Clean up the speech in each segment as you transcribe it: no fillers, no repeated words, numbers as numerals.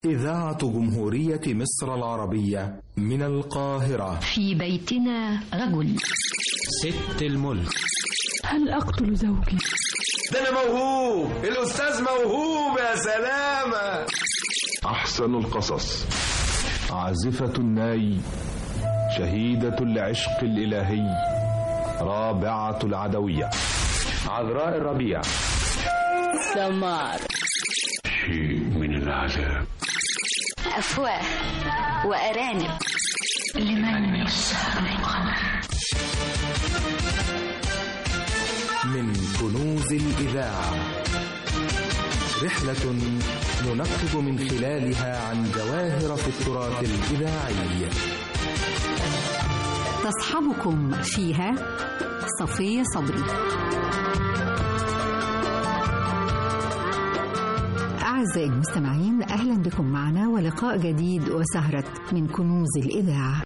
إذاعة جمهورية مصر العربية من القاهرة. في بيتنا رجل. ست الملك. هل أقتل زوجي؟ ده أنا موهوب، الأستاذ موهوب يا سلامة. أحسن القصص. عازفة الناي، شهيدة العشق الإلهي، رابعة العدوية، عذراء الربيع، سمار، شيء من العذاب، أفواه وأرانب، لمن يسهر القمر. من كنوز الإذاعة، رحلة ننقب من خلالها عن جواهر في التراث الإذاعي. تصحبكم فيها صفية صبري. أعزائي المستمعين، أهلا بكم معنا ولقاء جديد وسهرة من كنوز الإذاعة.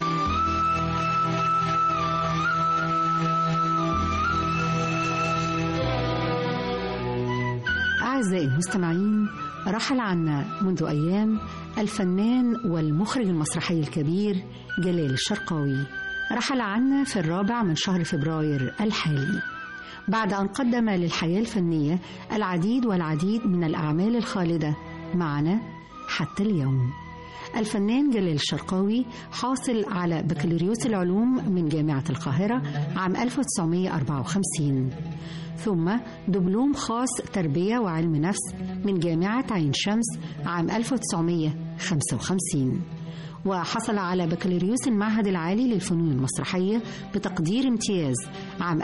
أعزائي المستمعين، رحل عنا منذ أيام الفنان والمخرج المسرحي الكبير جلال الشرقاوي. رحل عنا في 4 من شهر فبراير الحالي، بعد أن قدم للحياة الفنية العديد والعديد من الأعمال الخالدة معنا حتى اليوم. الفنان جلال الشرقاوي حاصل على بكالوريوس العلوم من جامعة القاهرة عام 1954، ثم دبلوم خاص تربية وعلم نفس من جامعة عين شمس عام 1955، وحصل على بكالوريوس المعهد العالي للفنون المسرحية بتقدير امتياز عام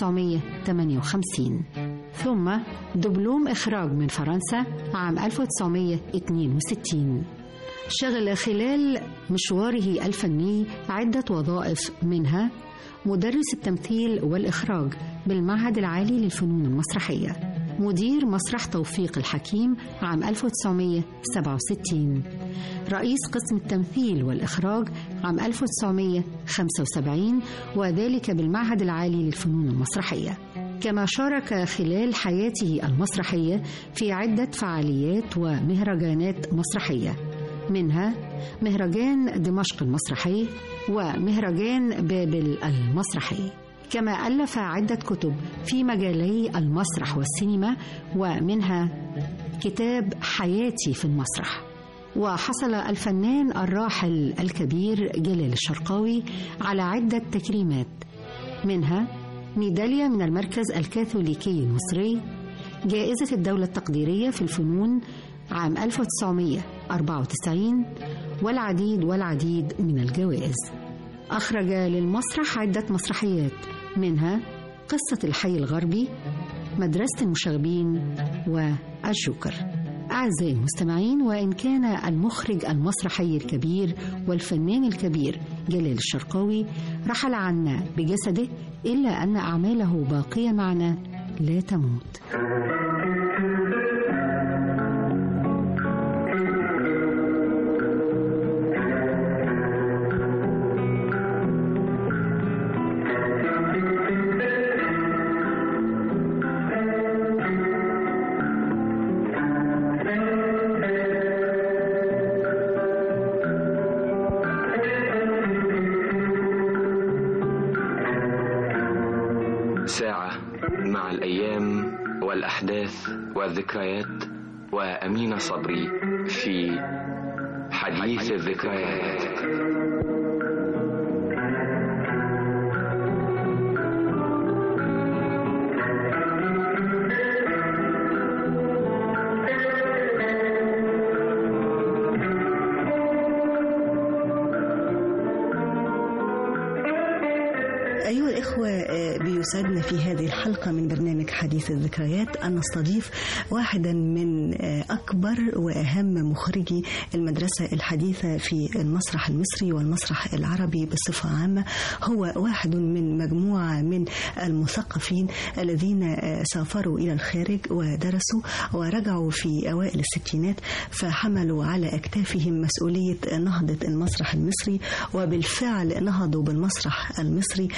1958، ثم دبلوم إخراج من فرنسا عام 1962. شغل خلال مشواره الفني عدة وظائف، منها مدرس التمثيل والإخراج بالمعهد العالي للفنون المسرحية، مدير مسرح توفيق الحكيم عام 1967، رئيس قسم التمثيل والإخراج عام 1975 وذلك بالمعهد العالي للفنون المسرحية. كما شارك خلال حياته المسرحية في عدة فعاليات ومهرجانات مسرحية، منها مهرجان دمشق المسرحي ومهرجان بابل المسرحي. كما ألف عدة كتب في مجالي المسرح والسينما، ومنها كتاب حياتي في المسرح. وحصل الفنان الراحل الكبير جلال الشرقاوي على عدة تكريمات، منها ميدالية من المركز الكاثوليكي المصري، جائزة الدولة التقديرية في الفنون عام 1994، والعديد من الجوائز. أخرج للمسرح عدة مسرحيات، منها قصة الحي الغربي، مدرسة المشاغبين، والجوكر. أعزائي المستمعين، وإن كان المخرج المسرحي الكبير والفنان الكبير جلال الشرقاوي رحل عنا بجسده، إلا أن أعماله باقية معنا لا تموت. ساعة مع الأيام والأحداث والذكريات، وأمينة صبري في حديث الذكريات. أيها الإخوة، بيسعدنا في هذه الحلقة من برنامج حديث الذكريات أن نستضيف واحدا من أكبر وأهم مخرجي المدرسة الحديثة في المسرح المصري والمسرح العربي بصفة عامة. هو واحد من مجموعة من المثقفين الذين سافروا إلى الخارج ودرسوا ورجعوا في أوائل الستينات، فحملوا على أكتافهم مسؤولية نهضة المسرح المصري، وبالفعل نهضوا بالمسرح المصري نهضة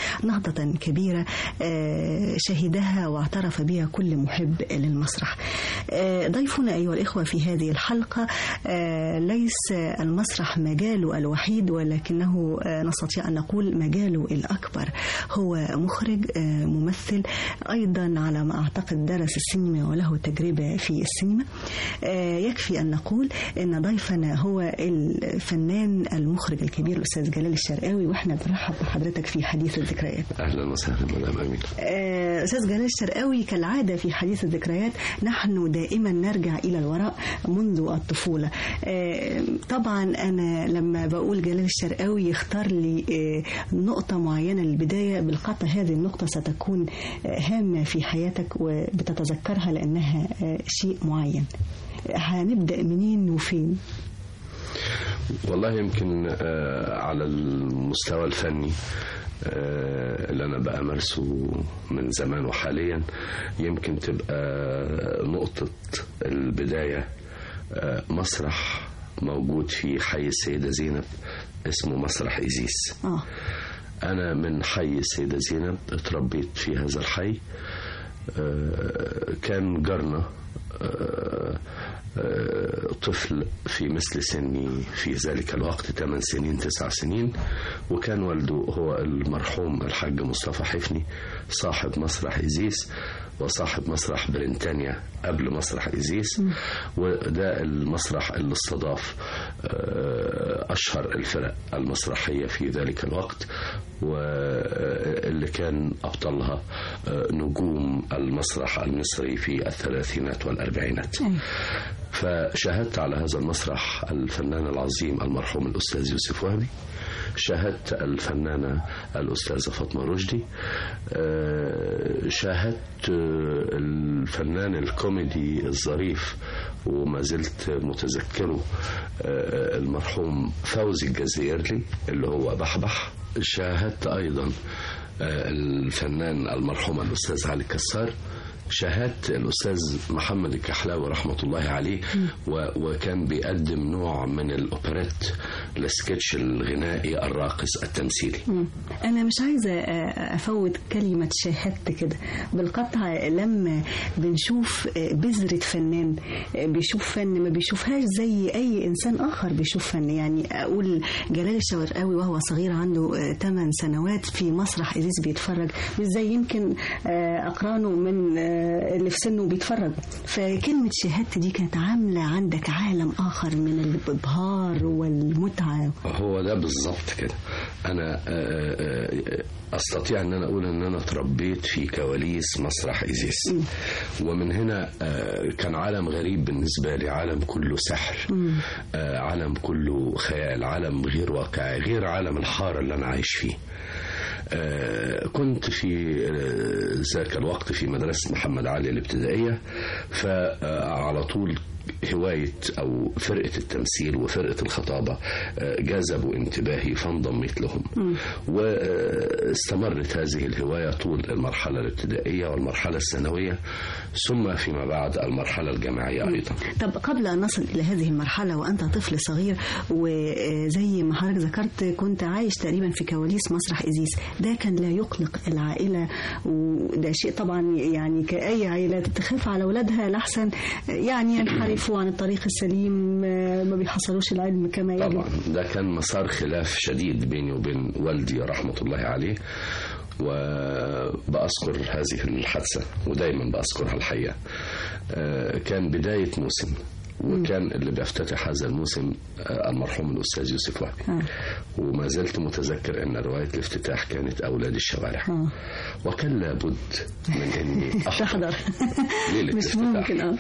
محطة كبيرة شهدها واعترف بها كل محب للمسرح. ضيفنا أيها الإخوة في هذه الحلقة ليس المسرح مجاله الوحيد، ولكنه نستطيع أن نقول مجاله الأكبر. هو مخرج ممثل، أيضا على ما أعتقد درس السينما وله تجربة في السينما. يكفي أن نقول أن ضيفنا هو الفنان المخرج الكبير الأستاذ جلال الشرقاوي، وإحنا بنرحب بحضرتك في حديث الذكريات. أهلا وسهلا مدام أمين. أستاذ جلال الشرقاوي، كالعادة في حديث الذكريات نحن دائما نرجع إلى الوراء منذ الطفولة. طبعا أنا لما بقول جلال الشرقاوي يختار لي نقطة معينة للبداية، بالقطع هذه النقطة ستكون هامة في حياتك وبتتذكرها لأنها شيء معين. هنبدأ منين وفين؟ والله يمكن على المستوى الفني اللي أنا بأمارسه من زمان وحاليا، يمكن تبقى نقطة البداية مسرح موجود في حي السيدة زينب اسمه مسرح إيزيس. أنا من حي السيدة زينب اتربيت في هذا الحي. كان جارنا طفل في مثل سني في ذلك الوقت 8 سنين 9 سنين، وكان والده هو المرحوم الحاج مصطفى حفني صاحب مسرح إيزيس وصاحب مسرح بريطانيا قبل مسرح إيزيس. وده المسرح اللي استضاف أشهر الفرق المسرحية في ذلك الوقت، واللي كان أبطلها نجوم المسرح المصري في الثلاثينات والأربعينات. فشاهدت على هذا المسرح الفنان العظيم المرحوم الأستاذ يوسف وهبي، شاهدت الفنانة الأستاذة فاطمة رشدي، شاهدت الفنان الكوميدي الظريف وما زلت متذكره المرحوم فوزي الجزائري اللي هو بحبح. شاهدت أيضا الفنان المرحوم الأستاذ علي كسار، شاهدت الأستاذ محمد الكحلاوي رحمة الله عليه، وكان بيقدم نوع من الأوبريت، السكتش الغنائي الراقص التمثيلي. أنا مش عايزة أفوت كلمة شاهدت كده بالقطع. لما بنشوف بذرة فنان بيشوف فن ما بيشوفهاش زي أي إنسان آخر بيشوف فن. يعني أقول جلال الشرقاوي وهو صغير عنده 8 سنوات في مسرح إيزيس بيتفرج، مش زي يمكن أقرانه من اللي في سنه بيتفرج. فكلمة شاهدت دي كانت عاملة عندك عالم آخر من الإبهار والمتعة. هو ده بالضبط كده. أنا أستطيع أن أنا أقول أن أنا تربيت في كواليس مسرح إيزيس، ومن هنا كان عالم غريب بالنسبة لي، عالم كله سحر، عالم كله خيال، عالم غير واقعي، غير عالم الحارة اللي أنا عايش فيه. كنت في ذاك الوقت في مدرسة محمد علي الابتدائية، فعلى طول هواية أو فرقة التمثيل وفرقة الخطابة جذبوا انتباهي فانضميت لهم، واستمرت هذه الهواية طول المرحلة الابتدائية والمرحلة الثانوية، ثم فيما بعد المرحلة الجامعية أيضا. طب قبل أن نصل إلى هذه المرحلة وأنت طفل صغير، وزي ما حضرتك ذكرت كنت عايش تقريبا في كواليس مسرح إيزيس، ده كان لا يقلق العائلة، وده شيء طبعا يعني كأي عائلة تخاف على أولادها لحسن يعني ينحرفوا عن الطريق السليم، ما بيحصلوش العلم كما يجب. طبعا ده كان مسار خلاف شديد بيني وبين والدي رحمة الله عليه، وبأذكر هذه الحادثة ودايما بأذكرها الحقيقة. كان بداية موسم، وكان اللي بيفتتح هذا الموسم المرحوم الأستاذ يوسف وهبي، وما زلت متذكر أن رواية الافتتاح كانت أولاد الشوارع، وكان لابد من أني أحضر ليلة مش الافتتاح. ممكن.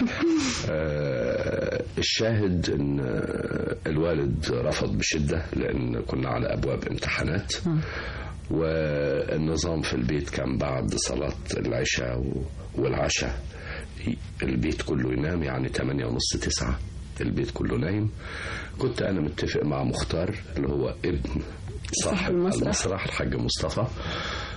الشاهد أن الوالد رفض بشدة لأن كنا على أبواب امتحانات، والنظام في البيت كان بعد صلاة العشاء والعشاء البيت كله ينام، يعني 8:30 9 البيت كله نايم. كنت أنا متفق مع مختار اللي هو ابن صاحب المسرح الحاج مصطفى،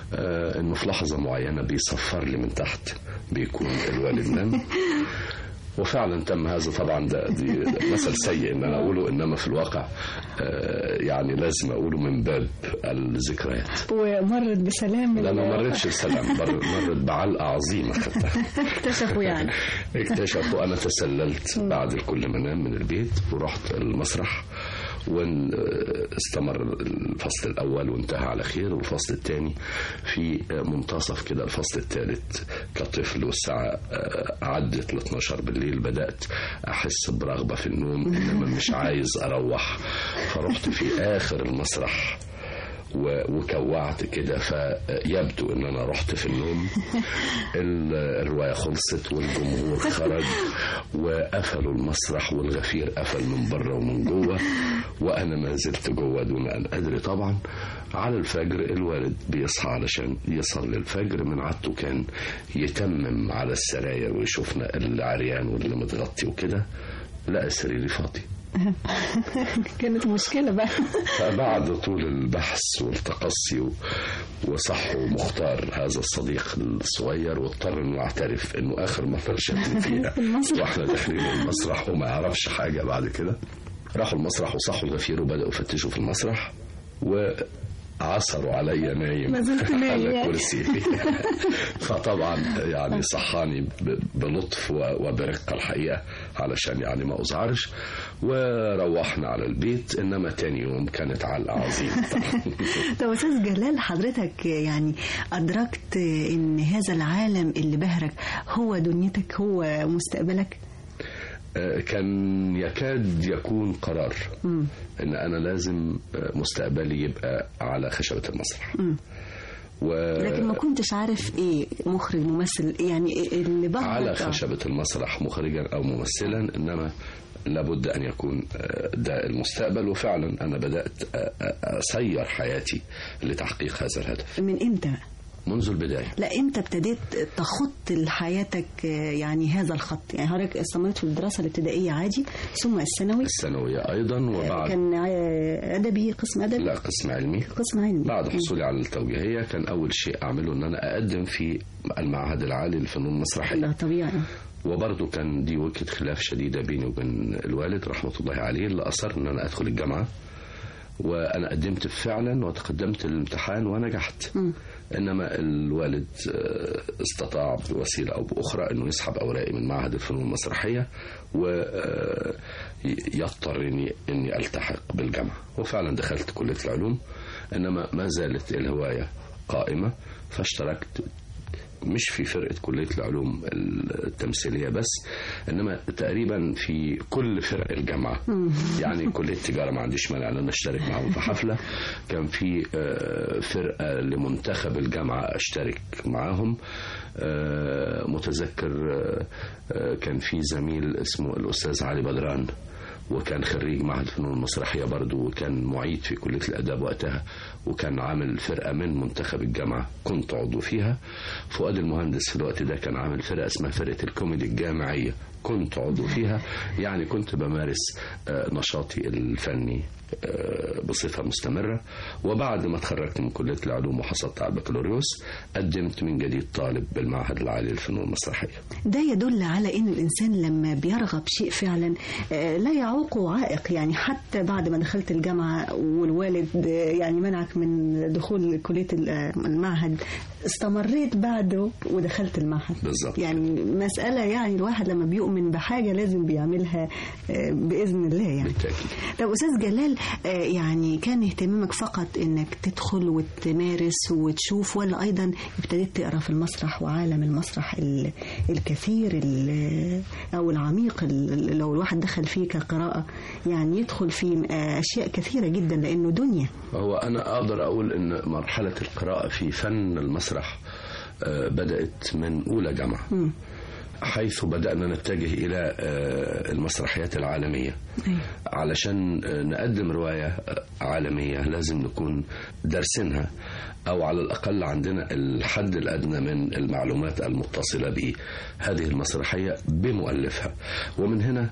إنه في لحظة معينة بيصفر لي من تحت بيكون الوالد نام، وفعلا تم هذا. طبعا دي مثل سيء ان انا اقوله، انما في الواقع يعني لازم اقوله من باب الذكريات. ومرت بسلام؟ لا ما مرتش بسلام، مرت بعلقه عظيمه خدتها. اكتشفوا يعني اكتشفوا. انا تسللت بعد كل ما انام من البيت ورحت المسرح، واستمر الفصل الأول وانتهى على خير، والفصل الثاني في منتصف كده الفصل الثالث كطفل، والساعة عدت ل 12 بالليل بدأت أحس برغبة في النوم، إنما مش عايز أروح، فرحت في آخر المسرح وكوعت كده، فيبدو ان انا رحت في النوم. الرواية خلصت والجمهور خرج وقفلوا المسرح والغفير قفل من بره ومن جوه، وانا ما زلت جوه دون ان ادري. طبعا على الفجر الوالد بيصحى علشان يصلي الفجر، من عادته كان يتمم على السراير ويشوفنا اللي عريان واللي متغطي وكده، لقى سريري فاضي. كانت مشكلة بقى. فبعد طول البحث والتقصي وصحه مختار هذا الصديق الصغير، واضطر انه يعترف انه اخر مرة شافني فيها واحنا داخلين المسرح وما يعرفش حاجة. بعد كده راحوا المسرح وصحوا الغفير وبدأوا يفتشوا في المسرح، عصروا علي نايم على كرسي. فطبعا يعني صحاني بلطف وبرقة الحقيقة علشان يعني ما أزعرش، وروحنا على البيت. إنما تاني يوم كانت علقة عظيمة. طب أستاذ جلال، حضرتك يعني أدركت إن هذا العالم اللي بهرك هو دنيتك، هو مستقبلك؟ كان يكاد يكون قرار ان انا لازم مستقبلي يبقى على خشبة المسرح. لكن ما كنتش عارف ايه، مخرج ممثل يعني اللي بهرك على خشبة المسرح مخرجا او ممثلا، انما لابد ان يكون ده المستقبل. وفعلا انا بدأت اسير حياتي لتحقيق هذا الهدف. من امتى؟ منذ البداية. لا امتى ابتديت تخط لحياتك يعني هذا الخط؟ يعني حضرتك استمرت في الدراسة الابتدائية عادي، ثم الثانوية أيضا، وبعد كان أدبي، قسم أدبي؟ لا قسم علمي. قسم علمي. بعد حصولي على التوجيهية كان أول شيء أعمله أن أنا أقدم في المعهد العالي للفنون المسرحية. لا طبيعي. وبرضه كان دي وجهة خلاف شديدة بيني وبين الوالد رحمة الله عليه، اللي أصر أن أنا أدخل الجامعة، وأنا قدمت فعلا وتقدمت الامتحان ونجحت. إنما الوالد استطاع بوسيلة أو بأخرى أنه يسحب أوراقي من معهد الفنون المسرحية ويضطرني أني ألتحق بالجامعة، وفعلا دخلت كلية العلوم. إنما ما زالت الهواية قائمة، فاشتركت مش في فرقة كلية العلوم التمثيلية بس، إنما تقريبا في كل فرق الجامعة. يعني كلية التجارة ما عنديش مانع أن أنا أشترك معهم في حفلة، كان في فرقة لمنتخب الجامعة أشترك معهم. متذكر كان في زميل اسمه الأستاذ علي بدران، وكان خريج معهد الفنون المسرحية برضو، وكان معيد في كلية الأداب وقتها، وكان عامل فرقة من منتخب الجامعة كنت عضو فيها. فؤاد المهندس في الوقت ده كان عامل فرقة اسمها فرقة الكوميدي الجامعية كنت عضو فيها. يعني كنت بمارس نشاطي الفني بصفة مستمرة. وبعد ما تخرجت من كلية العلوم وحصلت على البكالوريوس، قدمت من جديد طالب بالمعهد العالي للفنون المسرحية. ده يدل على ان الانسان لما بيرغب شيء فعلا لا يعوقه عائق. يعني حتى بعد ما دخلت الجامعة والوالد يعني منعك من دخول كلية المعهد، استمريت بعده ودخلت المعهد. بالظبط. يعني مسألة، يعني الواحد لما بيؤمن بحاجة لازم بيعملها بإذن الله يعني. بالتأكيد. طب أستاذ جلال، يعني كان اهتمامك فقط انك تدخل وتمارس وتشوف، ولا ايضا ابتديت تقرا في المسرح وعالم المسرح الكثير او العميق لو الواحد دخل فيه كقراءة، يعني يدخل في اشياء كثيرة جدا لانه دنيا؟ هو انا اقدر اقول ان مرحلة القراءة في فن المسرح بدأت من اولى جامعة، حيث بدأنا نتجه إلى المسرحيات العالمية. علشان نقدم رواية عالمية لازم نكون درسنها، أو على الأقل عندنا الحد الأدنى من المعلومات المتصلة بهذه المسرحية بمؤلفها. ومن هنا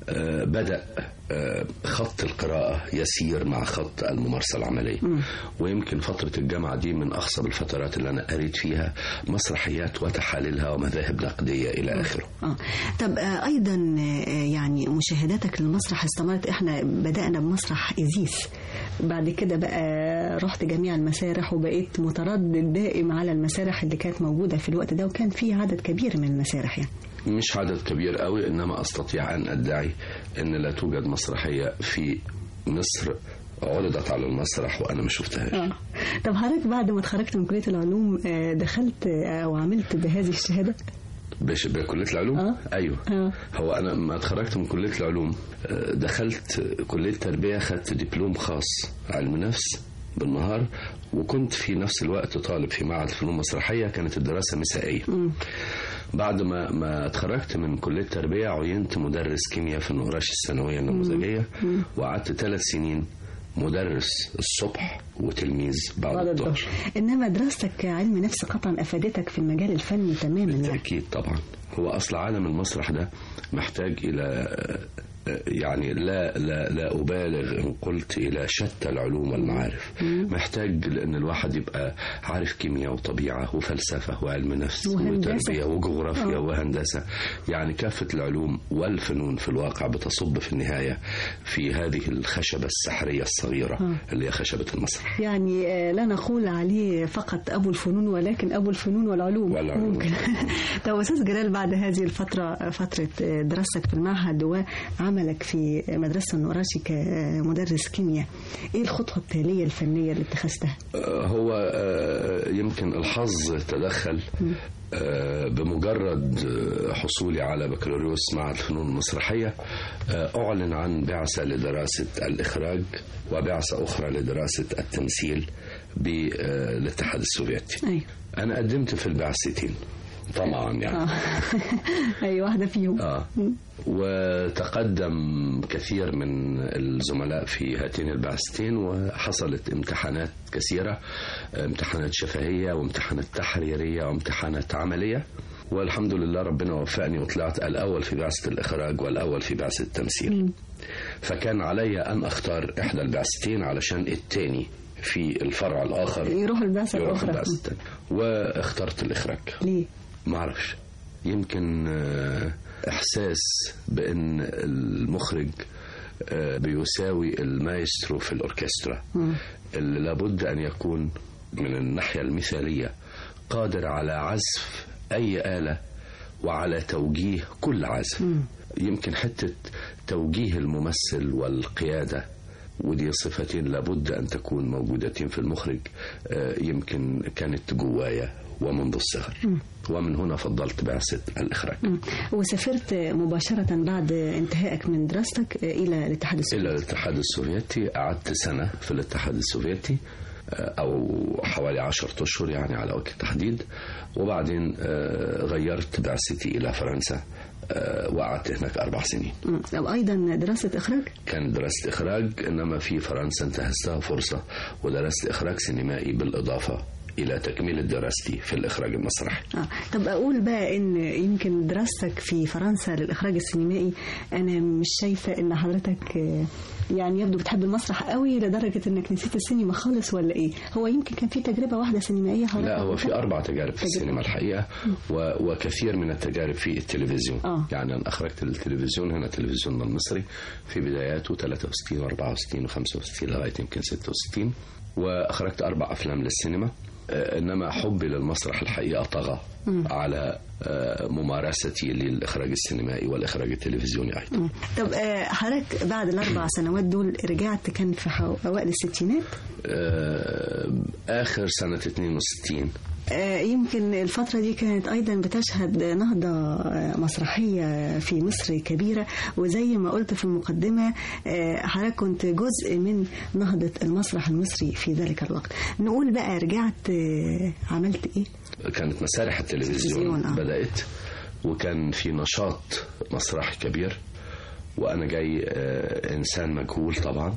بدأ خط القراءة يسير مع خط الممارسة العملية. ويمكن فترة الجامعة دي من أخصب الفترات اللي أنا قريت فيها مسرحيات وتحاليلها ومذاهب نقدية إلى آخره. طب أيضا يعني مشاهداتك للمسرح استمرت. إحنا بدأنا بمسرح إزيس، بعد كده بقى رحت جميع المسارح وبقيت متردد دائم على المسارح اللي كانت موجودة في الوقت ده، وكان في عدد كبير من المسارح. يعني مش عدد كبير قوي، إنما أستطيع أن أدعي أن لا توجد مسرحية في مصر عرضت على المسرح وأنا ما شفتهاش. طب حضرتك بعد ما اتخرجت من كلية العلوم دخلت أو عملت بهذه الشهادة؟ بكلية العلوم؟ أيوة. هو أنا ما اتخرجت من كلية العلوم دخلت كلية تربية، خدت دبلوم خاص علم نفس بالنهار، وكنت في نفس الوقت طالب في معهد فنون مسرحية، كانت الدراسة مسائية. بعد ما اتخرجت من كلية تربية عينت مدرس كيمياء في النقراش الثانوية النموذجية، وقعدت 3 سنين مدرس الصبح وتلميذ بعد الظهر. إنما دراستك علم نفس قطعا أفادتك في المجال الفني تماما. بالتأكيد طبعا. هو أصل عالم المسرح ده محتاج إلى يعني لا أبالغ إن قلت إلى شتى العلوم والمعارف. محتاج لأن الواحد يبقى عارف كيمياء وطبيعة وفلسفة وعلم نفس وتربية وجغرافيا وهندسة، يعني كافة العلوم والفنون في الواقع بتصب في النهاية في هذه الخشبة السحرية الصغيرة اللي هي خشبة المسرح. يعني لا نقول عليه فقط أبو الفنون، ولكن أبو الفنون والعلوم. ممكن. طب أستاذ جلال، بعد هذه الفترة، فترة دراستك في المعهد وعملك في مدرسة النقراشي كمدرس كيمياء، إيه الخطوة التالية الفنية اللي اتخذتها؟ هو يمكن الحظ تدخل. بمجرد حصولي على بكالوريوس معهد الفنون المسرحية أعلن عن بعثة لدراسة الإخراج وبعثة أخرى لدراسة التمثيل بالاتحاد السوفيتي. أنا قدمت في البعثتين طبعا يعني. أي واحدة فيهم. وتقدم كثير من الزملاء في هاتين البعثتين، وحصلت امتحانات كثيرة، امتحانات شفهية وامتحانات تحريرية وامتحانات عملية، والحمد لله ربنا وفقني وطلعت الأول في بعثة الإخراج والأول في بعثة التمثيل. فكان علي أن أختار إحدى البعثتين علشان التاني في الفرع الآخر يروح البعثة الأخرى. واخترت الإخراج. ليه؟ ما أعرفش، يمكن إحساس بأن المخرج بيساوي المايسترو في الأوركسترا، اللي لابد أن يكون من الناحية المثالية قادر على عزف أي آلة وعلى توجيه كل عزف. يمكن حتة توجيه الممثل والقيادة، ودي صفتين لابد أن تكون موجودتين في المخرج، يمكن كانت جوايا ومنذ الصغر، ومن هنا فضلت بعثة الإخراج. وسافرت مباشرة بعد انتهائك من دراستك إلى الاتحاد السوفيتي. إلى الاتحاد السوفيتي، قعدت سنة في الاتحاد السوفيتي أو حوالي 10 أشهر يعني على وجه التحديد، وبعدين غيرت بعثتي إلى فرنسا وقعدت هناك 4 سنين. أو أيضا دراسة إخراج؟ كان دراسة إخراج، إنما في فرنسا انتهزتها فرصة ودرست إخراج سينمائي بالإضافة إلى تكميل دراستي في الإخراج المسرحي. طب أقول بقى إن يمكن دراستك في فرنسا للإخراج السينمائي، أنا مش شايفة إن حضرتك يعني يبدو بتحب المسرح قوي لدرجة إنك نسيت السينما خالص ولا إيه؟ هو يمكن كان في تجربة واحدة سينمائية حضرتك؟ لا، هو في 4 تجارب في السينما الحقيقة، وكثير من التجارب في التلفزيون. يعني أنا أخرجت التلفزيون هنا، تلفزيوننا المصري في بداياته 63 و64 و65 لغاية يمكن 66، وأخرجت 4 أفلام للسينما. إنما حبي للمسرح الحقيقة طغى على ممارستي للإخراج السينمائي والإخراج التلفزيوني أيضا. طب حضرتك بعد ال4 سنوات دول رجعت، كان في أوائل الستينات؟ آخر سنة 62. يمكن الفترة دي كانت أيضا بتشهد نهضة مسرحية في مصر كبيرة، وزي ما قلت في المقدمة حضرتك كنت جزء من نهضة المسرح المصري في ذلك الوقت. نقول بقى رجعت عملت إيه؟ كانت مسارح التلفزيون بدأت، وكان في نشاط مسرحي كبير، وأنا جاي إنسان مجهول طبعا.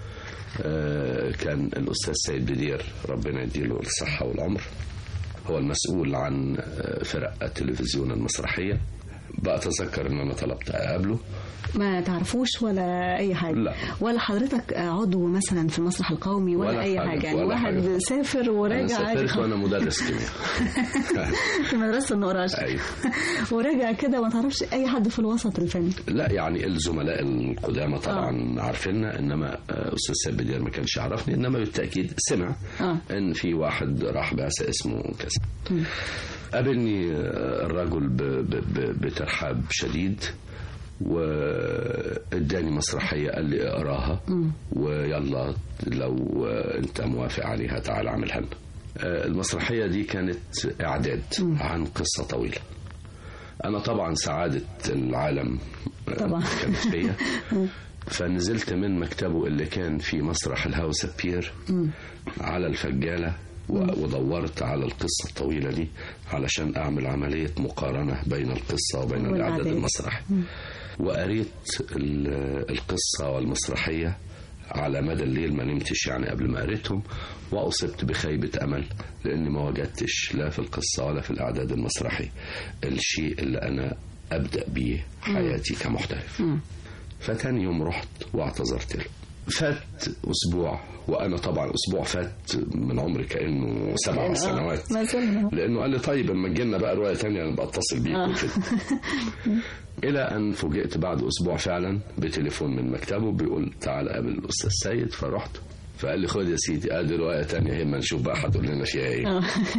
كان الأستاذ سيد بدير ربنا يديله الصحة والعمر هو المسؤول عن فرق التلفزيون المسرحية. بأتذكر أن أنا طلبت أقابله، ما تعرفوش ولا أي حاجة؟ لا. ولا حضرتك عضو مثلا في المسرح القومي ولا أي حاجة؟ يعني واحد سافر وراجع عادي. أنا سافرت وأنا مدرس كيمياء في مدرسة النقراش. أيوه. وراجع كده ما تعرفش أي حد في الوسط الفني؟ لا، يعني الزملاء القدامى طبعا عارفيننا، إنما أستاذ سيد بدير ما كانش يعرفني، إنما بالتأكيد سمع إن في واحد راح بعثة اسمه كذا. قابلني الرجل بترحاب شديد واداني مسرحية، قال لي اقراها ويلا لو انت موافق عليها تعال اعملها لنا. المسرحية دي كانت اعداد عن قصة طويلة. انا طبعا سعادة العالم طبعا كانت فيا، فنزلت من مكتبه اللي كان في مسرح الهاوس بير على الفجالة ودورت على القصة الطويلة دي علشان أعمل عملية مقارنة بين القصة وبين الإعداد المسرحي. وقريت القصة والمسرحية على مدى الليل، ما نمتش يعني قبل ما قريتهم، وأصبت بخيبة أمل لأني ما وجدتش لا في القصة ولا في الإعداد المسرحي الشيء اللي أنا أبدأ بيه حياتي كمحترف. فتاني يوم رحت واعتذرت له. فات أسبوع، وأنا طبعا أسبوع فات من عمري كأنه 7 سنوات، لأنه قال لي طيب اما تجينا بقى رواية تانية أنا بتصل بيك وكده. إلى أن فوجئت بعد أسبوع فعلا بتليفون من مكتبه بيقول تعال قابل الأستاذ سيد. فرحت، فقال لي خد يا سيدي ادي رواية تانية هي، ما نشوف بقى هتقول لنا فيها ايه.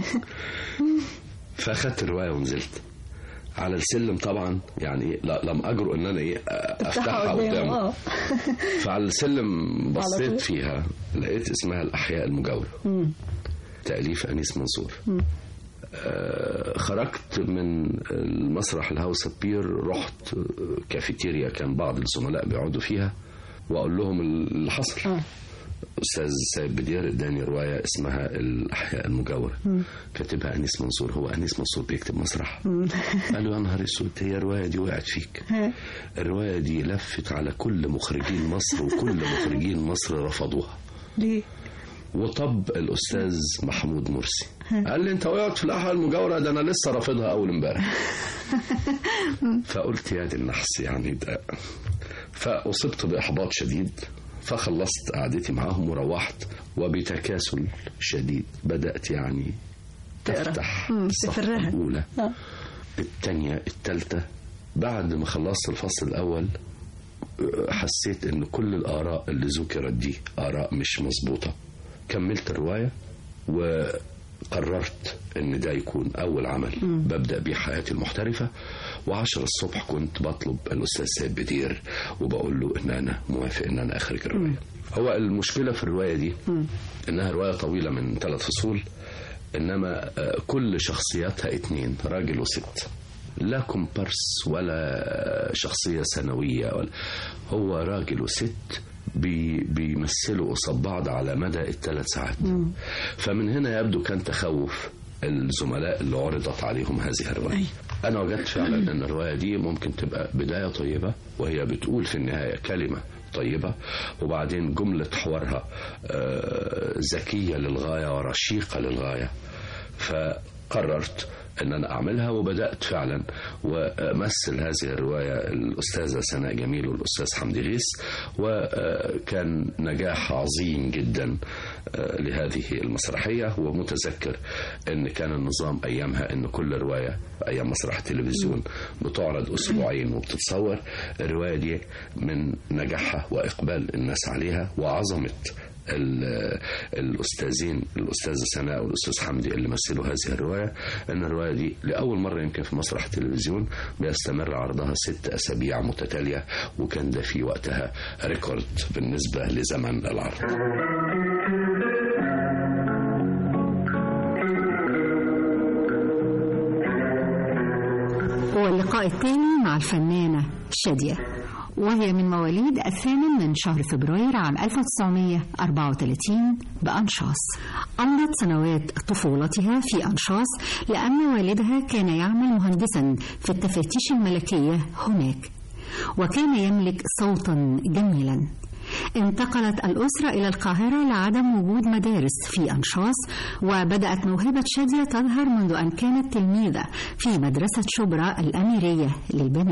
فأخدت الرواية ونزلت على السلم. طبعا يعني لم أجرؤ ان انا افتحها قدامه. فعلى السلم بصيت فيها لقيت اسمها الأحياء المجاورة، تأليف أنيس منصور. خرجت من المسرح الهاوس بير، رحت كافيتيريا كان بعض الزملاء بيقعدوا فيها، وأقول لهم اللي حصل. أستاذ سيد بدير اداني رواية اسمها الأحياء المجاورة، كاتبها أنيس منصور. هو أنيس منصور بيكتب مسرح؟ قالوا يا نهار اسود، هي الرواية دي وقعت فيك. الرواية دي لفت على كل مخرجين مصر، وكل مخرجين مصر رفضوها. ليه؟ وطب الأستاذ محمود مرسي قال لي انت وقعت في الأحياء المجاورة، ده أنا لسه رافضها أول امبارح. فقلت يا دي النحس يعني ده. فأصبت بإحباط شديد، فخلصت قعدتي معاهم وروحت، وبتكاسل شديد بدأت يعني تفتح الصفحة الأولى الثانية الثالثة. بعد ما خلصت الفصل الأول حسيت إن كل الآراء اللي ذكرت دي آراء مش مظبوطة. كملت الرواية وقررت إن ده يكون أول عمل ببدأ بيه حياتي المحترفة. و10 الصبح كنت بطلب الأستاذ سيد بدير وبقول له إن أنا موافق إن أنا أخرج الرواية. هو المشكلة في الرواية دي إنها رواية طويلة من 3 فصول، إنما كل شخصياتها 2 راجل وست، لا كومبارس ولا شخصية ثانوية ولا، هو راجل وست بيمثلوا قصاد بعض على مدى 3 ساعات. فمن هنا يبدو كان تخوف الزملاء اللي عرضت عليهم هذه الرواية. أنا وجدت فعلا أن الرواية دي ممكن تبقى بداية طيبة، وهي بتقول في النهاية كلمة طيبة، وبعدين جملة حوارها ذكية للغاية ورشيقة للغاية. فقررت أن أنا أعملها، وبدأت فعلا وأمثل هذه الرواية الأستاذة سناء جميل والأستاذ حمدي غيث، وكان نجاح عظيم جدا لهذه المسرحية. ومتذكر أن كان النظام أيامها أن كل رواية أيام مسرح التلفزيون بتعرض أسبوعين وبتتصور. الرواية دي من نجاحها وإقبال الناس عليها وعظمة الأستاذين الأستاذة سناء والأستاذ حمدي اللي مثلوا هذه الرواية، أن الرواية دي لأول مرة يمكن في مسرح التلفزيون بيستمر عرضها 6 أسابيع متتالية، وكان ده في وقتها ريكورد بالنسبة لزمن العرض. واللقاء الثاني مع الفنانة شادية، وهي من مواليد 8 شهر فبراير عام 1934 بأنشاص. أمضت سنوات طفولتها في أنشاص لأن والدها كان يعمل مهندسا في التفتيش الملكية هناك، وكان يملك صوتا جميلا. انتقلت الأسرة إلى القاهرة لعدم وجود مدارس في أنشاص، وبدأت موهبة شادية تظهر منذ أن كانت تلميذة في مدرسة شبرا الأميرية للبنات.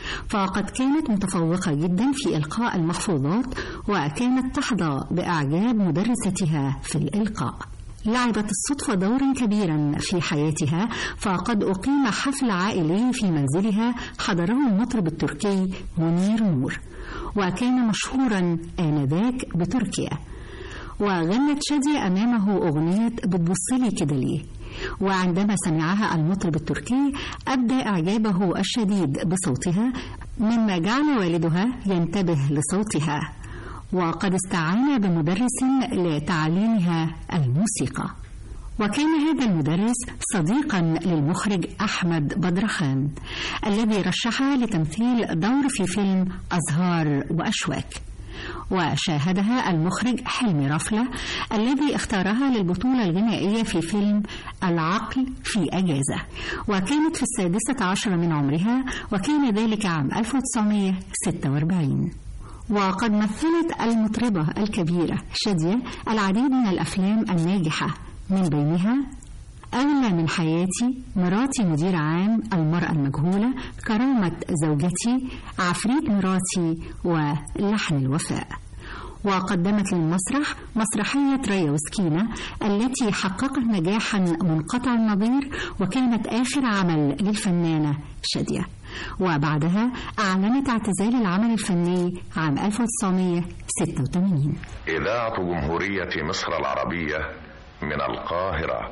فقد كانت متفوقة جدا في إلقاء المحفوظات، وكانت تحظى بإعجاب مدرستها في الإلقاء. لعبت الصدفة دورا كبيرا في حياتها، فقد أقيم حفل عائلي في منزلها حضره المطرب التركي منير نور، وكان مشهورا آنذاك بتركيا. وغنت شادية أمامه أغنية بتبصلي كده ليه، وعندما سمعها المطرب التركي أبدى إعجابه الشديد بصوتها، مما جعل والدها ينتبه لصوتها، وقد استعان بمدرس لتعليمها الموسيقى. وكان هذا المدرس صديقا للمخرج أحمد بدرخان الذي رشحها لتمثيل دور في فيلم أزهار وأشواك، وشاهدها المخرج حلمي رفلة الذي اختارها للبطولة الغنائية في فيلم العقل في أجازة، وكانت في 16 من عمرها، وكان ذلك عام 1946. وقد مثلت المطربة الكبيرة شادية العديد من الأفلام الناجحة، من بينها أغلى من حياتي، مراتي مدير عام، المرأة المجهولة، كرامة زوجتي، عفريت مراتي، ولحن الوفاء. وقدمت للمسرح مسرحية ريا وسكينة التي حققت نجاحا منقطع النظير، وكانت آخر عمل للفنانة شادية، وبعدها أعلنت اعتزال العمل الفني عام 1986. إذاعة جمهورية مصر العربية من القاهرة.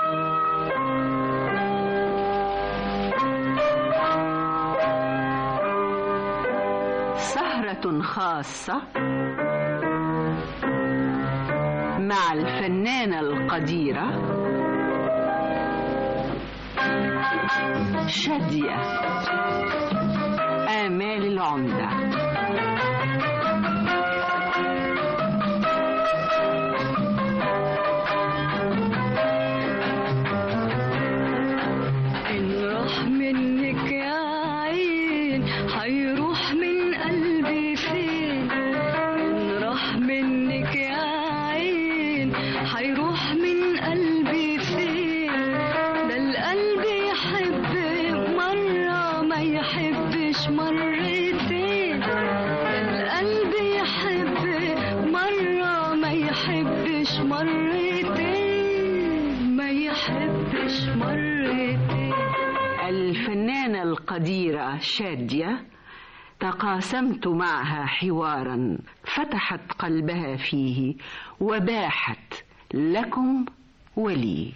سهرة خاصة مع الفنانة القديرة شادية آمال العمدة. الفنانة القديرة شادية تقاسمت معها حوارا فتحت قلبها فيه وباحت لكم ولي.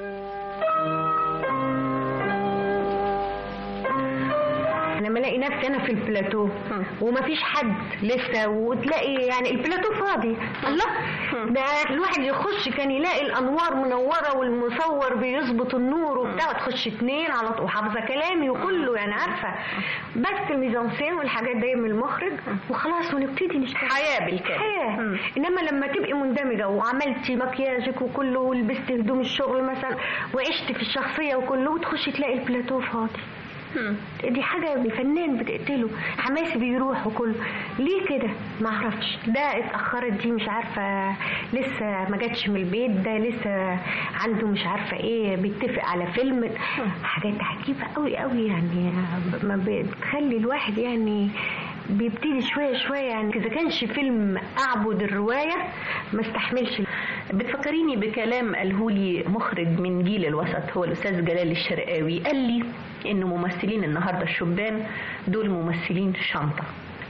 لما الاقي نفسي انا في البلاتو ومفيش حد لسه، وتلاقي يعني البلاتو فاضي، الله ده الواحد يخش كان يلاقي الانوار منوره والمصور بيظبط النور وبتاع، تخش 2 على طول وحافظه كلامي وكله يعني عارفه بس الميزانسين والحاجات دي من المخرج وخلاص، ونبتدي نشتغل حياه بالكامل. حياه. انما لما تبقي مندمجه وعملتي مكياجك وكله ولبستي هدوم الشغل مثلا وعشتي في الشخصيه وكله، وتخشي تلاقي البلاتو فاضي، دي حاجة الفنان بتقتله، حماسي بيروح وكله. ليه كده؟ ما اعرفش، ده اتأخرت، دي مش عارفة لسه ما جاتش من البيت، ده لسه عنده مش عارفة ايه بيتفق على فيلم، حاجات عجيبة قوي قوي يعني، ما بتخلي الواحد يعني بيبتدي شوية شوية يعني إذا كانش فيلم أعبد الرواية ما استحملش. بتفكريني بكلام قالهولي مخرج من جيل الوسط، هو الأستاذ جلال الشرقاوي، قال لي إن ممثلين النهاردة الشبان دول ممثلين شنطة،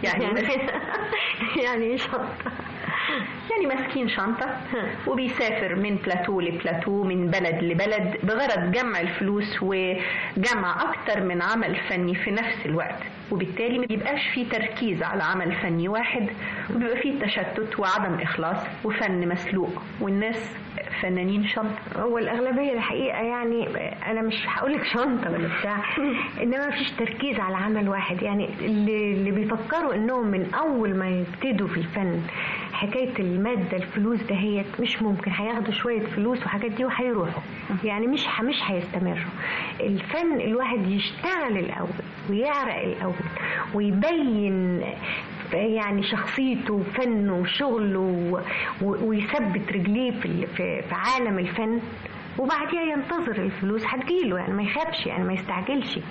يعني شنطة، يعني ماسكين شنطة وبيسافر من بلاتو لبلاتو، من بلد لبلد، بغرض جمع الفلوس وجمع أكتر من عمل فني في نفس الوقت، وبالتالي ما بيبقاش فيه تركيز على عمل فني واحد، وبيبقى فيه تشتت وعدم إخلاص وفن مسلوق، والناس فنانين شنطة. هو الأغلبية الحقيقة يعني أنا مش هقولك شنطة ولا بتاع، إنما مفيش تركيز على عمل واحد، يعني اللي بيفكروا إنهم من أول ما يبتدوا في الفن حكاية المادة الفلوس دهيت مش ممكن، هياخدوا شوية فلوس وحاجات دي وهيروحوا، يعني مش هيستمروا. الفن الواحد يشتغل الأول ويعرق الأول ويبين يعني شخصيته وفنه وشغله ويثبت رجليه في عالم الفن، وبعديها ينتظر الفلوس هتجيله، يعني ما يخافش، يعني ما يستعجلش.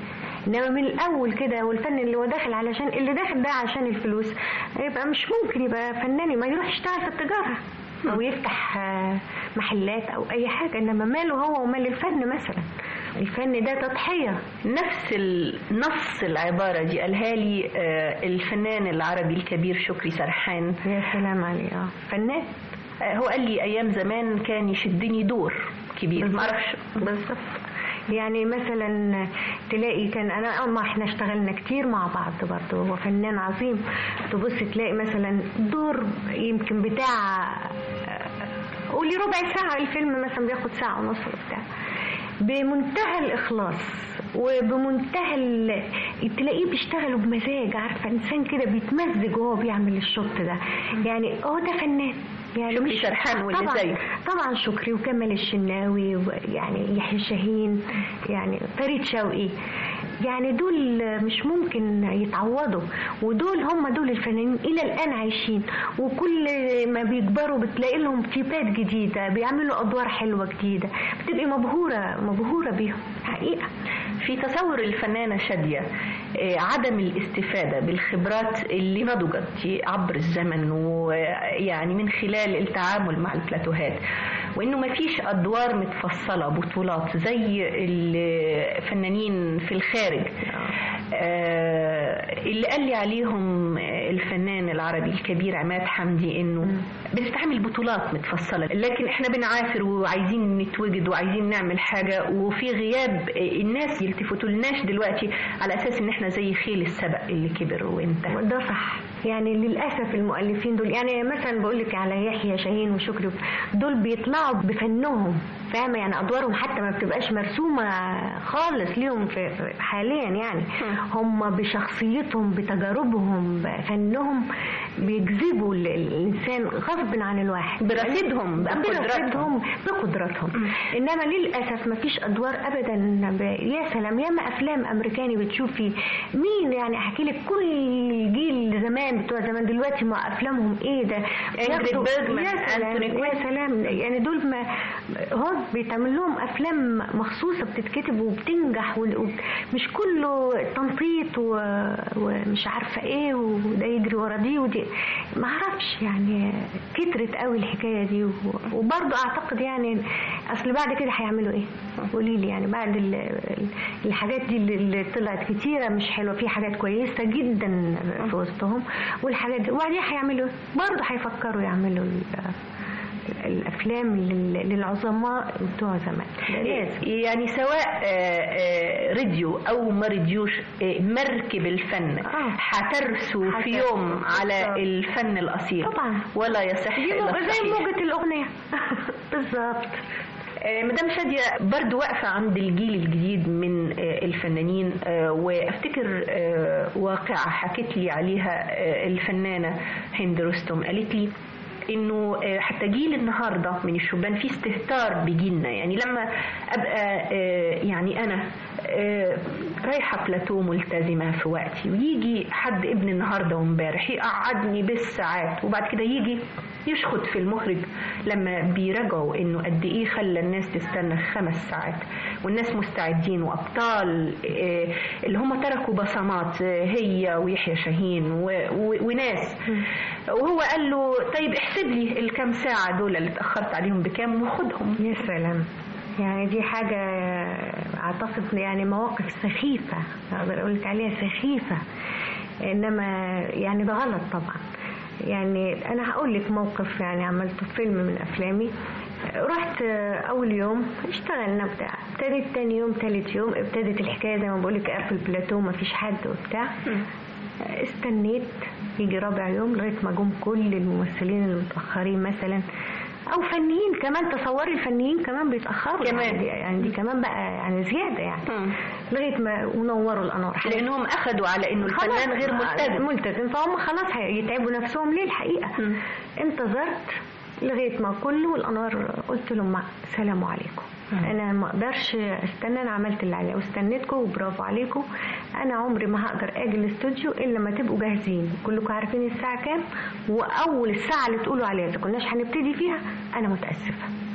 انما من الاول كده، والفن اللي هو داخل علشان اللي داخل ده عشان الفلوس، يبقى مش ممكن يبقى فنان، ما يروح يشتغل في التجاره او يفتح محلات او اي حاجه. انما ماله هو ومال الفن مثلا؟ الفن ده تضحيه. نفس نص العباره دي قالها لي الفنان العربي الكبير شكري سرحان. يا سلام عليه. فنان. هو قال لي ايام زمان كان يشدني دور كبير، ما اعرفش بالظبط. يعني مثلا تلاقي كان انا ما احنا اشتغلنا كتير مع بعض برضه، هو فنان عظيم. تبص تلاقي مثلا دور يمكن بتاع قولي ربع ساعة، الفيلم مثلا بياخد ساعة ونص وبتاع، بمنتهى الإخلاص وبمنتهى تلاقيه بيشتغلوا بمزاج. عارفة إنسان كده بيتمزج وهو بيعمل الشوط ده. يعني ده فنان. يعني شكري سرحان واللي زيه طبعا شكري وكمال الشناوي ويعني يحيى شاهين، يعني فريد شوقي، يعني دول مش ممكن يتعوضوا، ودول هم دول الفنانين الى الان عايشين، وكل ما بيكبروا بتلاقي لهم تيبات جديده، بيعملوا ادوار حلوه جديده، بتبقي مبهوره بيهم حقيقه. في تصور الفنانه شاديه عدم الاستفاده بالخبرات اللي نضجت عبر الزمن، ويعني من خلال التعامل مع البلاتوهات، وانه ما فيش ادوار متفصله بطولات زي الفنانين في الخارج اللي قال لي عليهم الفنان العربي الكبير عماد حمدي، انه بنستعمل بطولات متفصله، لكن احنا بنعافر وعايزين نتوجد وعايزين نعمل حاجه، وفي غياب الناس يلتفتوا لناش دلوقتي على اساس ان احنا زي خيل السبق اللي كبر وانتهى. ده صح. يعني للاسف المؤلفين دول، يعني مثلا بقول لك على يحيى شاهين وشكري، دول بيطلعوا بفنهم، فاهمه؟ يعني ادوارهم حتى ما بتبقاش مرسومه خالص ليهم في حاليا، يعني هم بشخصيتهم بتجاربهم بفنهم بيجذبوا الانسان غصب عن الواحد، برصيدهم بقدراتهم. انما للاسف ما فيش ادوار ابدا. يا سلام، ياما افلام امريكاني بتشوفي مين، يعني احكي لك كل جيل زمان بتوع زمان دلوقتي مع افلامهم ايه ده، يا سلام. يعني دول ما هو بيتعمل لهم افلام مخصوصه بتتكتب وبتنجح، ومش كله تنطيط ومش عارفه ايه وده يجري ورا دي ودي، ما اعرفش. يعني كترت قوي الحكايه دي. وبرضه اعتقد يعني اصل بعد كده هيعملوا ايه؟ قولي لي. يعني بعد الحاجات دي اللي طلعت كتيره مش حلوه، في حاجات كويسه جدا في وسطهم، والحاجات دي وبعدين هيعملوا برضه هيفكروا يعملوا الافلام للعظماء بتوع زمان. يعني سواء راديو او ما راديوش، مركب الفن هترسو في يوم على الفن الاصيل طبعا، ولا يصح زي موجة الاغنيه بالظبط. مدام شادية برضو واقفة عند الجيل الجديد من الفنانين، وافتكر واقعة حكت لي عليها الفنانة هند رستم، قالت لي انه حتى جيل النهارده من الشبان في استهتار بجيلنا. يعني لما ابقى يعني انا رايحه بلاتو ملتزمه في وقتي، ويجي حد ابن النهارده وامبارح يقعدني بالساعات، وبعد كده يجي يشخط في المخرج لما بيراجعوا انه قد ايه خلى الناس تستنى 5 ساعات، والناس مستعدين وابطال اللي هم تركوا بصمات، هي ويحيى شاهين وناس. وهو قال له طيب احسب لي الكام ساعه دول اللي اتاخرت عليهم بكام وخدهم. يا سلام. يعني دي حاجه اعتقد يعني مواقف سخيفه، اقدر اقول لك عليها سخيفه، انما يعني ده غلط طبعا. يعني انا هقول لك موقف يعني عملته فيلم من افلامي. رحت اول يوم اشتغلنا بتاع، ابتدت تاني يوم ثالث يوم ابتدت الحكايه زي ما بقول لك قافل البلاتو ما فيش حد وبتاع. استنيت يجي رابع يوم لغايه ما جم كل الممثلين المتاخرين مثلا، او فنيين كمان. تصوري الفنيين كمان بيتاخروا كمان، يعني دي كمان بقى يعني زياده يعني لغايه ما ونوروا الانوار، لانهم اخذوا على انه الفنان غير ملتزم، فهم خلاص هيتعبوا نفسهم ليه الحقيقه. انتظرت لغايه ما كله والانوار، قلت لهم السلام عليكم، انا ما اقدرش استنى، انا عملت اللي عليا واستنيتكم وبرافو عليكم، انا عمري ما هقدر اجي الاستوديو الا لما تبقوا جاهزين، كلكم عارفين الساعه كام، واول الساعه اللي تقولوا عليها اذا كناش هنبتدي فيها انا متاسفه.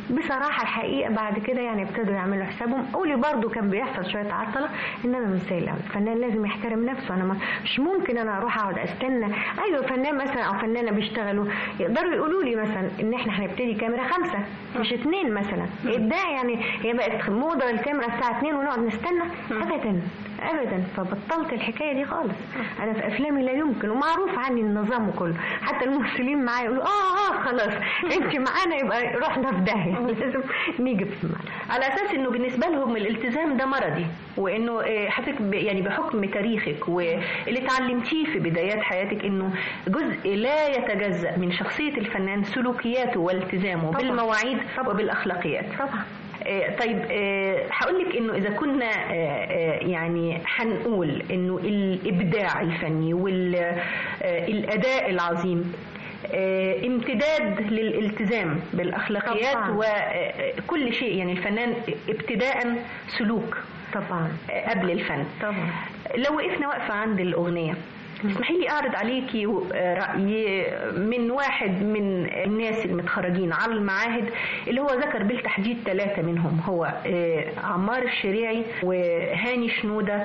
بصراحة الحقيقة بعد كده يعني ابتدوا يعملوا حسابهم. قولي برضو كان بيحصل شوية عطلة، انما مش زي الاول. الفنان لازم يحترم نفسه. انا مش ممكن انا اروح اقعد استنى. ايوه فنان مثلا او فنانة بيشتغلوا يقدروا يقولوا لي مثلا ان احنا هنبتدي كاميرا 5 مش 2 مثلا. ده يعني هي بقت موضة الكاميرا الساعة 2 ونقعد نستنى. ابدا ابدا. فبطلت الحكاية دي خالص. انا في افلامي لا يمكن، ومعروف عني النظام كله. حتى الممثلين معايا يقولوا خلاص انت معانا يبقى رحنا في داهية. لازم نيجي في المعنى. على اساس انه بالنسبه لهم الالتزام ده مرضي، وانه حضرتك يعني بحكم تاريخك واللي اتعلمتيه في بدايات حياتك انه جزء لا يتجزأ من شخصيه الفنان سلوكياته والتزامه طبعا. بالمواعيد طبعا. وبالاخلاقيات طبعا. طيب هقول لك انه اذا كنا يعني هنقول انه الابداع الفني والاداء العظيم امتداد للالتزام بالاخلاقيات طبعا. وكل شيء، يعني الفنان ابتداء سلوك طبعا قبل الفن طبعا. لو وقفنا وقفه عند الاغنيه، اسمحي لي اعرض عليكي رايي من واحد من الناس المتخرجين على المعاهد اللي هو ذكر بالتحديد 3 منهم، هو عمار الشريعي وهاني شنودة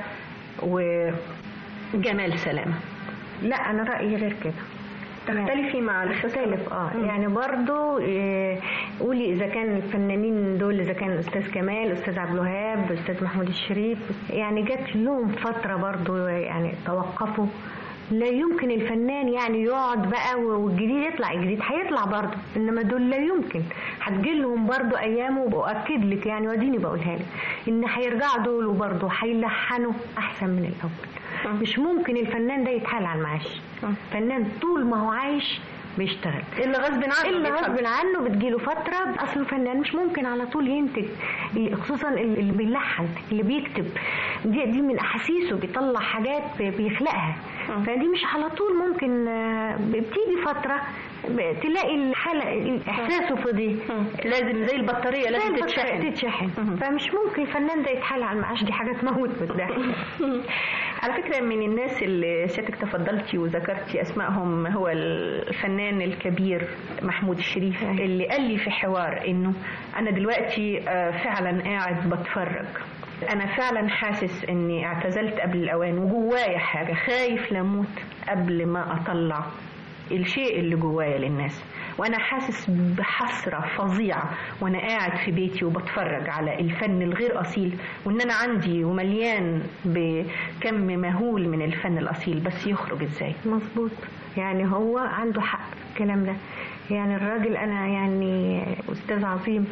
وجمال سلامة. لا انا رايي غير كده. تختلفي مع الختلف يعني برضو قولي اذا كان الفنانين دول، اذا كان الاستاذ كمال، الاستاذ عبد الوهاب، الاستاذ محمود الشريف، يعني جات لهم فتره برضو يعني توقفوا. لا يمكن الفنان يعني يقعد بقى والجديد يطلع، الجديد هيطلع برضو، انما دول لا يمكن هتجيلهم برضو ايام. وبأكد لك يعني وديني بقولها لك ان هيرجعوا دول وبرضو هيلحنوا احسن من الاول. مش ممكن الفنان ده يتحال على المعاش. فنان طول ما هو عايش بيشتغل الا غصب عنه بتجيله فتره. اصله فنان مش ممكن على طول ينتج، خصوصا اللي بيلحن اللي بيكتب، دي من احاسيسه، بيطلع حاجات بيخلقها. فدي مش على طول ممكن. بتيجي فتره تلاقي الحلقه احساسه في دي لازم زي البطاريه لازم تتشحن. فمش ممكن الفنان ده يتحال على المعاش، دي حاجه تموت بالضحك. على فكره من الناس اللي سيادتك تفضلتي وذكرتي اسمائهم هو الفنان الكبير محمود الشريف، اللي قال لي في حوار انه انا دلوقتي فعلا قاعد بتفرج، انا فعلا حاسس اني اعتزلت قبل الاوان، وجوايا حاجه خايف لموت قبل ما اطلع الشيء اللي جوايا للناس، وانا حاسس بحسرة فظيعة وانا قاعد في بيتي وبتفرج على الفن الغير اصيل، وان انا عندي ومليان بكم مهول من الفن الاصيل، بس يخرج ازاي؟ مظبوط. يعني هو عنده حق في الكلام ده. يعني الراجل انا يعني استاذ عظيم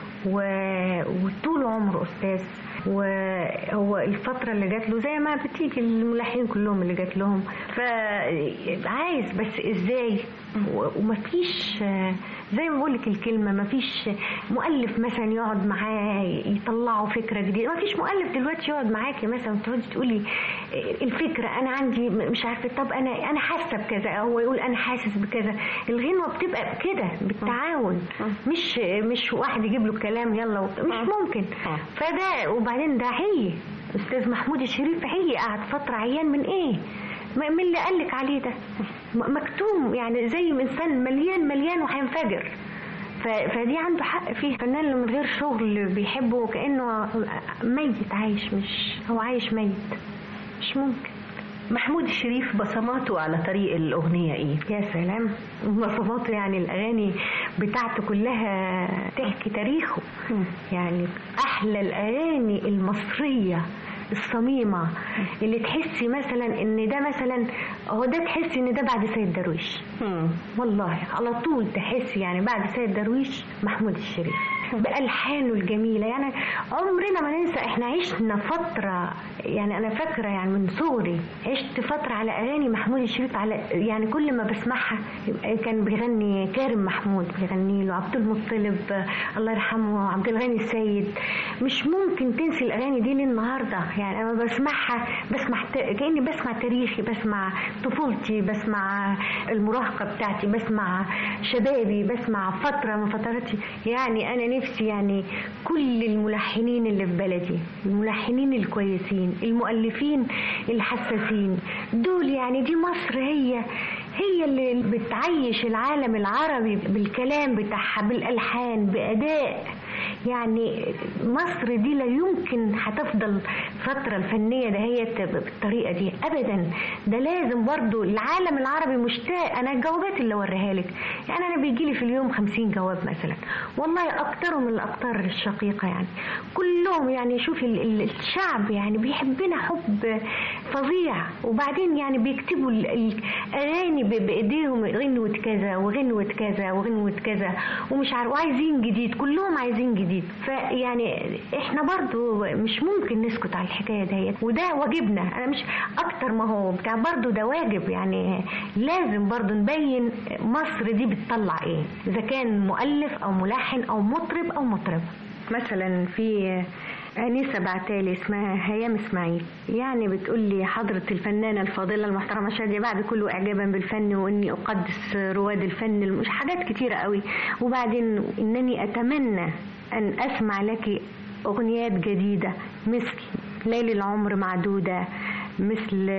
وطول عمره استاذ، وهو الفترة اللي جات له زي ما بتيجي الملحنين كلهم اللي جات لهم، فعايز بس ازاي. ومفيش زي ما بقولك الكلمة، مفيش مؤلف مثلا يقعد معاه يطلعوا فكرة جديدة. مفيش مؤلف دلوقتي يقعد معاكي مثلا تقعدي تقولي الفكرة أنا عندي مش عارفة، طب أنا حاسة بكذا، أو يقول أنا حاسس بكذا. الغنوة بتبقى كده بالتعاون، مش واحد يجيب له الكلام يلا مش ممكن. فده وبعدين ده هي أستاذ محمود الشريف هي قعد فترة عيان من إيه؟ من اللي قالك عليه ده مكتوم، يعني زي إنسان مليان وهينفجر. فدي عنده حق فيه. فنان اللي من غير شغل بيحبه كأنه ميت عايش، مش هو عايش ميت، مش ممكن. محمود الشريف بصماته على طريق الأغنية إيه؟ يا سلام، بصماته يعني الأغاني بتاعته كلها تحكي تاريخه. يعني أحلى الأغاني المصرية الصميمة اللي تحسي مثلا ان ده مثلا هو ده، تحسي ان ده بعد سيد درويش. والله على طول تحسي يعني بعد سيد درويش محمود الشريف بألحانه الجميلة. يعني عمرنا ما ننسى، احنا عشنا فترة، يعني انا فاكرة يعني من صغري عشت فترة على اغاني محمود الشريف، على يعني كل ما بسمعها كان بيغني كارم محمود، بيغني له عبد المطلب الله يرحمه، عبد الغني السيد. مش ممكن تنسي الاغاني دي للنهارده. يعني انا بسمعها بسمع كأني بسمع تاريخي، بسمع طفولتي، بسمع المراهقة بتاعتي، بسمع شبابي، بسمع فترة من فتراتي. يعني انا نفسي يعني كل الملحنين اللي في بلدي، الملحنين الكويسين، المؤلفين الحساسين دول، يعني دي مصر هي اللي بتعيش العالم العربي بالكلام بتاعها، بالألحان، بأداء. يعني مصر دي لا يمكن هتفضل فترة الفنية دهيت بالطريقة دي أبدا. ده لازم برضو العالم العربي مشتاق. أنا الجوابات اللي أوريها لك يعني أنا بيجيلي في اليوم 50 جواب مثلا، والله أكترهم من الأقطار الشقيقة يعني كلهم. يعني شوفي الشعب يعني بيحبنا حب فظيع، وبعدين يعني بيكتبوا الأغاني بإيديهم، غنوة كذا وغنوة كذا وغنوة كذا ومش عارف، وعايزين جديد، كلهم عايزين جديد. فيعني احنا برضو مش ممكن نسكت على الحكاية ديت، وده واجبنا. انا مش اكتر ما هو بتاع، برضو ده واجب. يعني لازم برضو نبين مصر دي بتطلع ايه، اذا كان مؤلف او ملحن او مطرب او مطربة. مثلا في أنيسة بعتالي اسمها هيام إسماعيل، يعني بتقول لي حضرة الفنانة الفاضلة المحترمة شادية، بعد كله إعجابا بالفن وإني أقدس رواد الفن، مش حاجات كتيرة قوي. وبعدين إنني أتمنى أن أسمع لك أغنيات جديدة مثل ليل العمر معدودة، مثل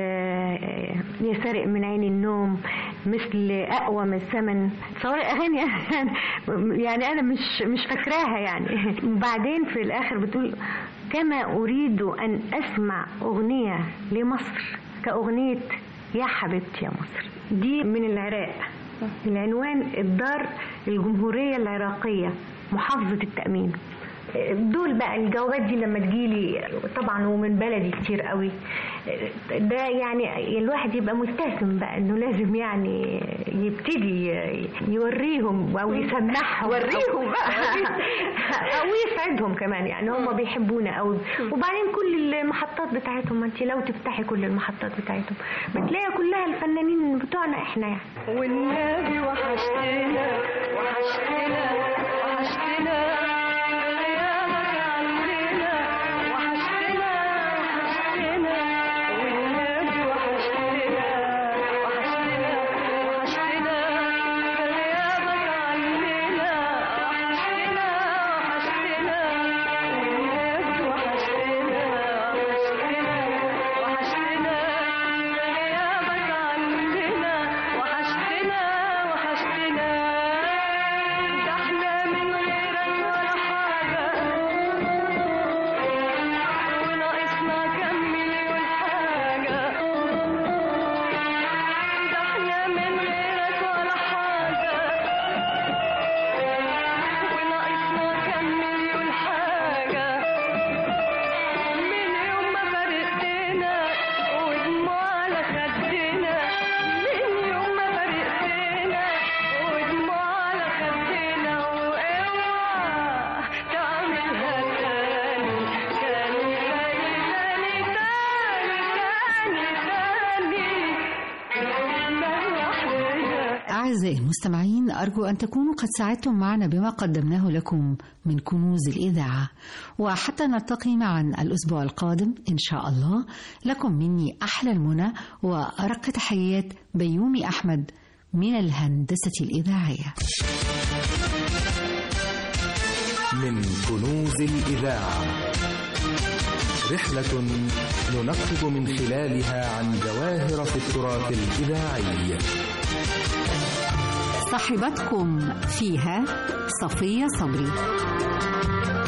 يسرق من عين النوم، مثل أقوى من الثمن. تصوري أغاني يعني أنا مش فاكراها يعني. وبعدين في الآخر بتقول كما أريد أن أسمع أغنية لمصر كأغنية يا حبيبتي يا مصر. دي من العراق، العنوان الدار الجمهورية العراقية محافظة التأمين. دول بقى الجوابات دي لما تجيلي طبعا ومن بلدي كتير قوي، ده يعني الواحد يبقى ملتزم بقى انه لازم يعني يبتدي يوريهم او يسمعهم، وريهم بقى او يسعدهم كمان. يعني هم بيحبونا قوي. وبعدين كل المحطات بتاعتهم، انت لو تفتحي كل المحطات بتاعتهم بتلاقي كلها الفنانين بتوعنا احنا يعني. والنبي وحشتنا وحشتنا وحشتنا أعزائي المستمعين، أرجو أن تكونوا قد ساعدتم معنا بما قدمناه لكم من كنوز الإذاعة. وحتى نلتقي معا الأسبوع القادم إن شاء الله، لكم مني أحلى المنى وأرق تحيات بيومي أحمد من الهندسة الإذاعية. من كنوز الإذاعة، رحلة ننقب من خلالها عن جواهر في التراث الإذاعي. صاحبتكم فيها صفية صبري.